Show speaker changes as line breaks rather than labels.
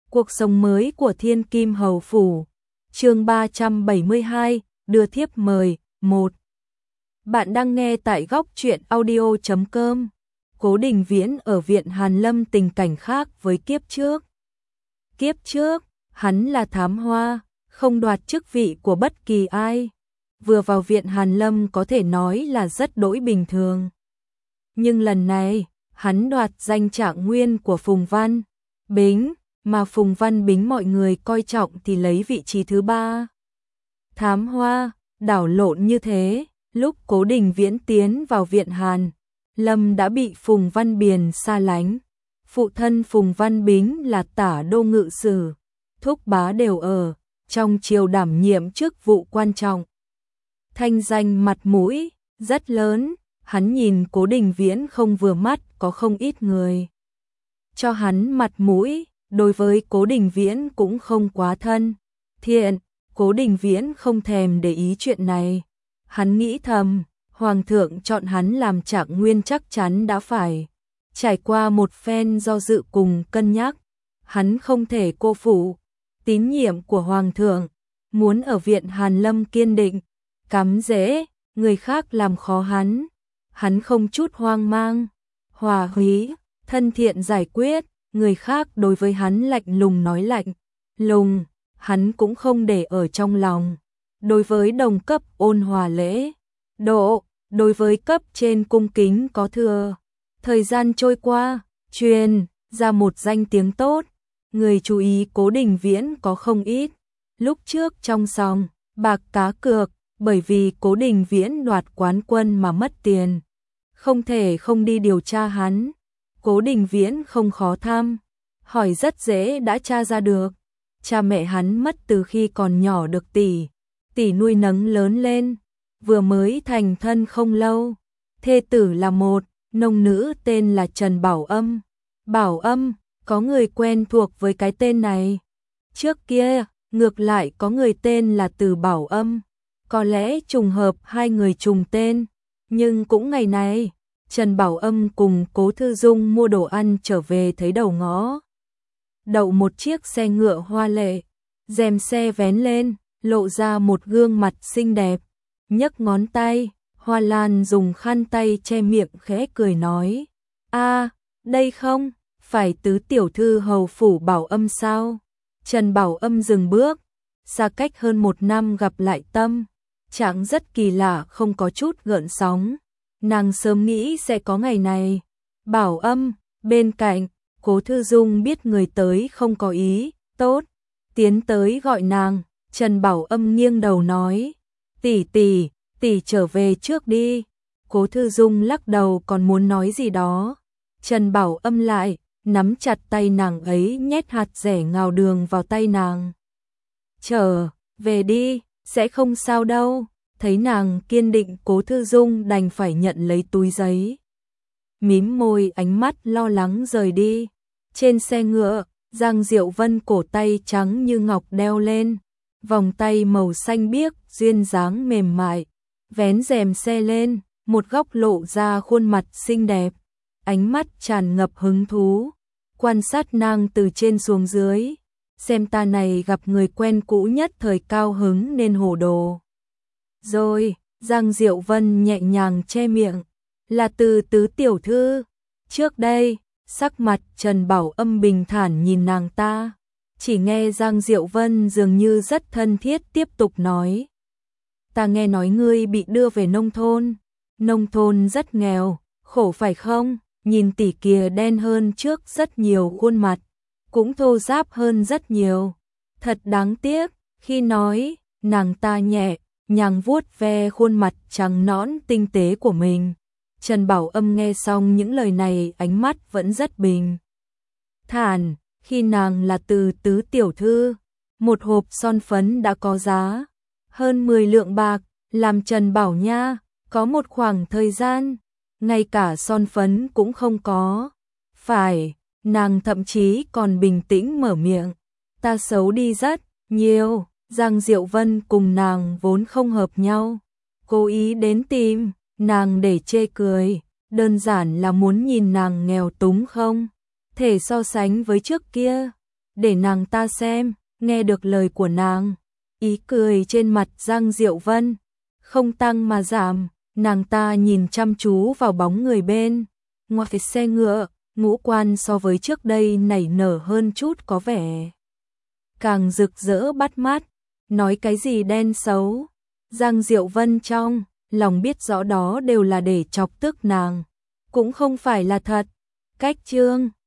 Cuộc sống mới của Thiên Kim Hầu Phủ. Chương 372, đưa thiếp mời, 1. Bạn đang nghe tại góc truyện audio.com. Cố Đình Viễn ở viện Hàn Lâm tình cảnh khác với kiếp trước. Kiếp trước, hắn là thám hoa, không đoạt chức vị của bất kỳ ai. Vừa vào viện Hàn Lâm có thể nói là rất đỗi bình thường. Nhưng lần này, hắn đoạt danh trạng nguyên của Phùng Văn Bính, mà Phùng Văn Bính mọi người coi trọng thì lấy vị trí thứ 3. Thám hoa, đảo lộn như thế, lúc Cố Đình Viễn tiến vào viện Hàn Lâm đã bị Phùng Văn Biền xa lánh. Phụ thân Phùng Văn Bính là Tả Đô Ngự Sử, thúc bá đều ở trong triều đảm nhiệm chức vụ quan trọng. Thanh danh mặt mũi rất lớn, hắn nhìn Cố Đình Viễn không vừa mắt, có không ít người cho hắn mặt mũi, đối với Cố Đình Viễn cũng không quá thân thiện. Cố Đình Viễn không thèm để ý chuyện này. Hắn nghĩ thầm, Hoàng thượng chọn hắn làm trạng nguyên chắc chắn đã phải trải qua một phen do dự cùng cân nhắc. Hắn không thể cô phụ tín nhiệm của Hoàng thượng, muốn ở viện Hàn Lâm kiên định, cắm rễ, người khác làm khó hắn. Hắn không chút hoang mang, hòa hí, thân thiện giải quyết, người khác đối với hắn lạnh lùng nói lạnh lùng, hắn cũng không để ở trong lòng. Đối với đồng cấp ôn hòa lễ độ, đối với cấp trên cung kính có thừa. Thời gian trôi qua, truyền ra một danh tiếng tốt, người chú ý Cố Đình Viễn có không ít. Lúc trước trong sòng bạc cá cược, bởi vì Cố Đình Viễn đoạt quán quân mà mất tiền, không thể không đi điều tra hắn. Cố Đình Viễn không khó thăm, hỏi rất dễ đã tra ra được. Cha mẹ hắn mất từ khi còn nhỏ được tỷ nuôi nấng lớn lên, vừa mới thành thân không lâu. Thê tử là một nông nữ tên là Trần Bảo Âm. Bảo Âm, có người quen thuộc với cái tên này. Trước kia, ngược lại có người tên là Từ Bảo Âm. Có lẽ trùng hợp hai người trùng tên, nhưng cũng ngày này, Trần Bảo Âm cùng Cố Thư Dung mua đồ ăn trở về thấy đầu ngõ đậu một chiếc xe ngựa hoa lệ, rèm xe vén lên, lộ ra một gương mặt xinh đẹp. Nhấc ngón tay, Hoa Lan dùng khăn tay che miệng khẽ cười nói: "A, đây không phải tứ tiểu thư hầu phủ Bảo Âm sao?" Trần Bảo Âm dừng bước, xa cách hơn 1 năm gặp lại tâm trạng rất kỳ lạ, không có chút gợn sóng. Nàng sớm nghĩ sẽ có ngày này. Bảo Âm, bên cạnh, Cố Thư Dung biết người tới không có ý tốt, tiến tới gọi nàng. Trần Bảo Âm nghiêng đầu nói: tỷ trở về trước đi." Cố Thư Dung lắc đầu còn muốn nói gì đó. Trần Bảo Âm lại nắm chặt tay nàng ấy, nhét hạt dẻ ngào đường vào tay nàng. "Trở về đi, sẽ không sao đâu." Thấy nàng kiên định, Cố Thư Dung đành phải nhận lấy túi giấy, mím môi, ánh mắt lo lắng rời đi. Trên xe ngựa, Giang Diệu Vân cổ tay trắng như ngọc đeo lên vòng tay màu xanh biếc duyên dáng mềm mại, vén rèm xe lên, một góc lộ ra khuôn mặt xinh đẹp, ánh mắt tràn ngập hứng thú, quan sát nàng từ trên xuống dưới. Xem ta này gặp người quen cũ nhất thời cao hứng nên hồ đồ rồi. Giang Diệu Vân nhẹ nhàng che miệng: "Là từ tứ tiểu thư." Trước đây, sắc mặt Trần Bảo Âm bình thản nhìn nàng ta, chỉ nghe Giang Diệu Vân dường như rất thân thiết tiếp tục nói: "Ta nghe nói ngươi bị đưa về nông thôn rất nghèo, khổ phải không? Nhìn tỷ kia đen hơn trước rất nhiều, khuôn mặt cũng thô ráp hơn rất nhiều. Thật đáng tiếc." Khi nói, nàng ta nhẹ nhàng vuốt ve khuôn mặt trắng nõn tinh tế của mình. Trần Bảo Âm nghe xong những lời này, ánh mắt vẫn rất bình thản. Khi nàng là từ tứ tiểu thư, một hộp son phấn đã có giá hơn 10 lượng bạc, làm Trần Bảo Nha có một khoảng thời gian ngay cả son phấn cũng không có. Phải, nàng thậm chí còn bình tĩnh mở miệng: "Ta xấu đi rất nhiều." Giang Diệu Vân cùng nàng vốn không hợp nhau, cố ý đến tìm nàng để chê cười, đơn giản là muốn nhìn nàng nghèo túng không thể so sánh với trước kia. để nàng ta xem. Nghe được lời của nàng, ý cười trên mặt Giang Diệu Vân không tăng mà giảm, nàng ta nhìn chăm chú vào bóng người bên ngoài xe ngựa, ngũ quan so với trước đây nảy nở hơn chút, có vẻ càng rực rỡ bắt mắt. Nói cái gì đen xấu, Giang Diệu Vân trong lòng biết rõ đó đều là để chọc tức nàng, cũng không phải là thật. Cách chương